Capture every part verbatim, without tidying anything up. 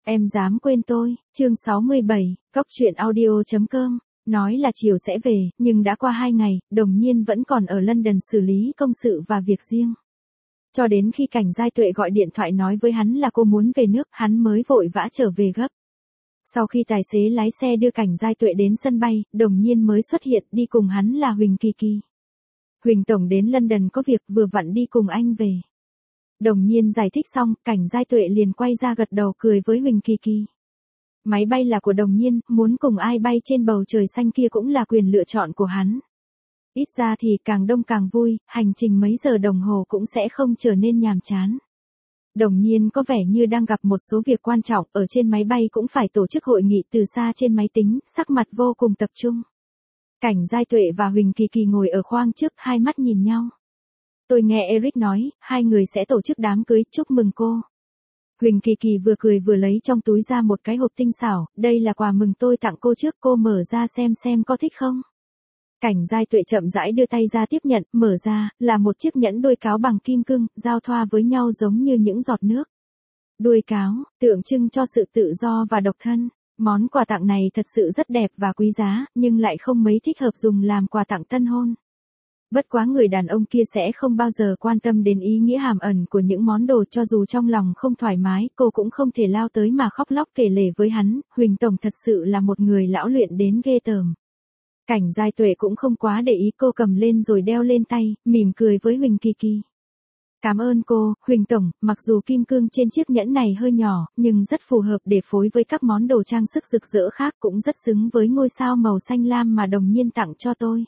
Em dám quên tôi, chương sáu mươi bảy, Cóc truyện audio.com, nói là chiều sẽ về, nhưng đã qua hai ngày, Đồng Nhiên vẫn còn ở London xử lý công sự và việc riêng. Cho đến khi Cảnh Giai Tuệ gọi điện thoại nói với hắn là cô muốn về nước, hắn mới vội vã trở về gấp. Sau khi tài xế lái xe đưa Cảnh Giai Tuệ đến sân bay, Đồng Nhiên mới xuất hiện, đi cùng hắn là Huỳnh Kỳ Kỳ. Huỳnh Tổng đến London có việc, vừa vặn đi cùng anh về. Đồng Nhiên giải thích xong, Cảnh Giai Tuệ liền quay ra gật đầu cười với Huỳnh Kỳ Kỳ. Máy bay là của Đồng Nhiên, muốn cùng ai bay trên bầu trời xanh kia cũng là quyền lựa chọn của hắn. Ít ra thì càng đông càng vui, hành trình mấy giờ đồng hồ cũng sẽ không trở nên nhàm chán. Đồng Nhiên có vẻ như đang gặp một số việc quan trọng, ở trên máy bay cũng phải tổ chức hội nghị từ xa trên máy tính, sắc mặt vô cùng tập trung. Cảnh Giai Tuệ và Huỳnh Kỳ Kỳ ngồi ở khoang trước, hai mắt nhìn nhau. Tôi nghe Eric nói, hai người sẽ tổ chức đám cưới, chúc mừng cô. Huỳnh Kỳ Kỳ vừa cười vừa lấy trong túi ra một cái hộp tinh xảo, đây là quà mừng tôi tặng cô trước, cô mở ra xem xem có thích không. Cảnh Giai Tuệ chậm rãi đưa tay ra tiếp nhận, mở ra, là một chiếc nhẫn đuôi cáo bằng kim cương, giao thoa với nhau giống như những giọt nước. Đuôi cáo, tượng trưng cho sự tự do và độc thân. Món quà tặng này thật sự rất đẹp và quý giá, nhưng lại không mấy thích hợp dùng làm quà tặng tân hôn. Bất quá người đàn ông kia sẽ không bao giờ quan tâm đến ý nghĩa hàm ẩn của những món đồ, cho dù trong lòng không thoải mái, cô cũng không thể lao tới mà khóc lóc kể lể với hắn, Huỳnh Tổng thật sự là một người lão luyện đến ghê tởm. Cảnh Giai Tuệ cũng không quá để ý, cô cầm lên rồi đeo lên tay, mỉm cười với Huỳnh Kỳ Kỳ. Cảm ơn cô, Huỳnh Tổng, mặc dù kim cương trên chiếc nhẫn này hơi nhỏ, nhưng rất phù hợp để phối với các món đồ trang sức rực rỡ khác, cũng rất xứng với ngôi sao màu xanh lam mà Đồng Nhiên tặng cho tôi.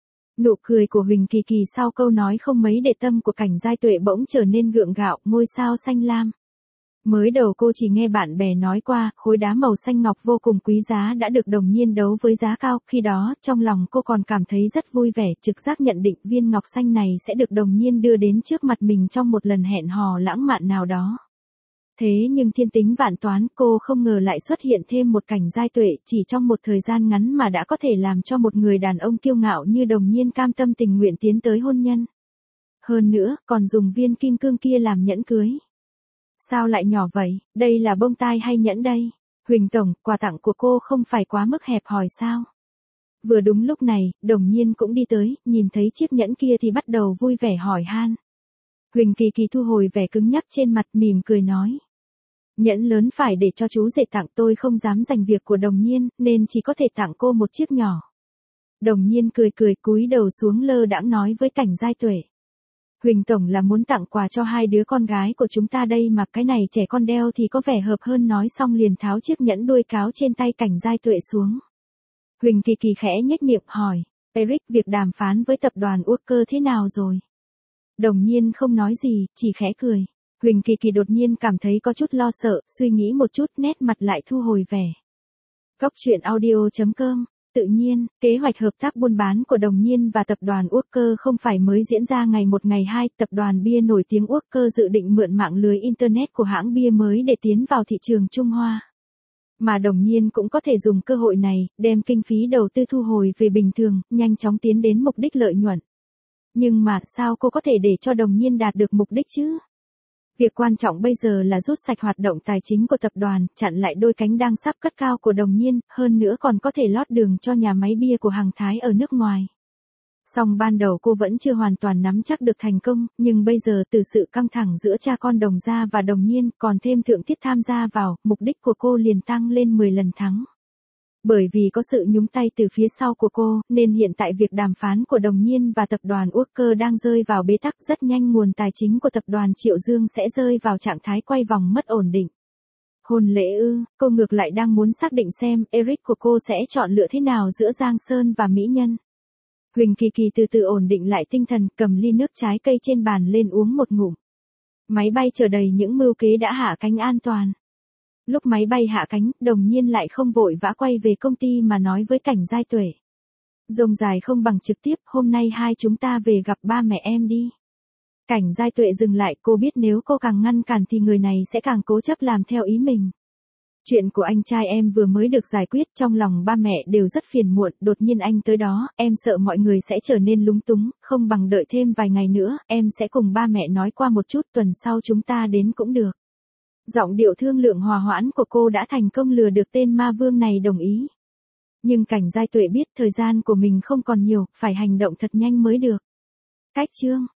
Nụ cười của Huỳnh Kỳ Kỳ sau câu nói không mấy để tâm của Cảnh Giai Tuệ bỗng trở nên gượng gạo, ngôi sao xanh lam. Mới đầu cô chỉ nghe bạn bè nói qua, khối đá màu xanh ngọc vô cùng quý giá đã được Đồng Nhiên đấu với giá cao, khi đó, trong lòng cô còn cảm thấy rất vui vẻ, trực giác nhận định viên ngọc xanh này sẽ được Đồng Nhiên đưa đến trước mặt mình trong một lần hẹn hò lãng mạn nào đó. Thế nhưng thiên tính vạn toán, cô không ngờ lại xuất hiện thêm một Cảnh Giai Tuệ, chỉ trong một thời gian ngắn mà đã có thể làm cho một người đàn ông kiêu ngạo như Đồng Nhiên cam tâm tình nguyện tiến tới hôn nhân. Hơn nữa, còn dùng viên kim cương kia làm nhẫn cưới. Sao lại nhỏ vậy, đây là bông tai hay nhẫn đây? Huỳnh Tổng, quà tặng của cô không phải quá mức hẹp hòi sao? Vừa đúng lúc này, Đồng Nhiên cũng đi tới, nhìn thấy chiếc nhẫn kia thì bắt đầu vui vẻ hỏi han. Huỳnh Kỳ Kỳ thu hồi vẻ cứng nhắc trên mặt, mỉm cười nói. Nhẫn lớn phải để cho chú rể tặng, tôi không dám giành việc của Đồng Nhiên, nên chỉ có thể tặng cô một chiếc nhỏ. Đồng Nhiên cười cười cúi đầu xuống lơ đãng nói với Cảnh Giai Tuệ. Huỳnh Tổng là muốn tặng quà cho hai đứa con gái của chúng ta đây mà, cái này trẻ con đeo thì có vẻ hợp hơn, nói xong liền tháo chiếc nhẫn đuôi cáo trên tay Cảnh Giai Tuệ xuống. Huỳnh Kỳ Kỳ khẽ nhếch miệng hỏi, Eric, việc đàm phán với tập đoàn Walker thế nào rồi? Đồng Nhiên không nói gì, chỉ khẽ cười. Huỳnh Kỳ Kỳ đột nhiên cảm thấy có chút lo sợ, suy nghĩ một chút, nét mặt lại thu hồi vẻ. Cóc truyện audio.com. Tự nhiên, kế hoạch hợp tác buôn bán của Đồng Nhiên và tập đoàn Walker không phải mới diễn ra ngày một ngày hai, tập đoàn bia nổi tiếng Walker dự định mượn mạng lưới Internet của hãng bia mới để tiến vào thị trường Trung Hoa. Mà Đồng Nhiên cũng có thể dùng cơ hội này, đem kinh phí đầu tư thu hồi về bình thường, nhanh chóng tiến đến mục đích lợi nhuận. Nhưng mà, sao cô có thể để cho Đồng Nhiên đạt được mục đích chứ? Việc quan trọng bây giờ là rút sạch hoạt động tài chính của tập đoàn, chặn lại đôi cánh đang sắp cất cao của Đồng Nhiên, hơn nữa còn có thể lót đường cho nhà máy bia của Hằng Thái ở nước ngoài. Song ban đầu cô vẫn chưa hoàn toàn nắm chắc được thành công, nhưng bây giờ từ sự căng thẳng giữa cha con Đồng gia và Đồng Nhiên, còn thêm Thượng Tiết tham gia vào, mục đích của cô liền tăng lên mười lần thắng. Bởi vì có sự nhúng tay từ phía sau của cô, nên hiện tại việc đàm phán của Đồng Nhiên và tập đoàn Walker đang rơi vào bế tắc, rất nhanh nguồn tài chính của tập đoàn Triệu Dương sẽ rơi vào trạng thái quay vòng mất ổn định. Hôn lễ ư, cô ngược lại đang muốn xác định xem Eric của cô sẽ chọn lựa thế nào giữa Giang Sơn và Mỹ Nhân. Huỳnh Kỳ Kỳ từ từ ổn định lại tinh thần, cầm ly nước trái cây trên bàn lên uống một ngụm. Máy bay chở đầy những mưu kế đã hạ cánh an toàn. Lúc máy bay hạ cánh, Đồng Nhiên lại không vội vã quay về công ty mà nói với Cảnh Giai Tuệ. Rông dài không bằng trực tiếp, hôm nay hai chúng ta về gặp ba mẹ em đi. Cảnh Giai Tuệ dừng lại, cô biết nếu cô càng ngăn cản thì người này sẽ càng cố chấp làm theo ý mình. Chuyện của anh trai em vừa mới được giải quyết, trong lòng ba mẹ đều rất phiền muộn, đột nhiên anh tới đó, em sợ mọi người sẽ trở nên lúng túng, không bằng đợi thêm vài ngày nữa, em sẽ cùng ba mẹ nói qua một chút, tuần sau chúng ta đến cũng được. Giọng điệu thương lượng hòa hoãn của cô đã thành công lừa được tên ma vương này đồng ý. Nhưng Cảnh Giai Tuệ biết thời gian của mình không còn nhiều, phải hành động thật nhanh mới được. Cách chương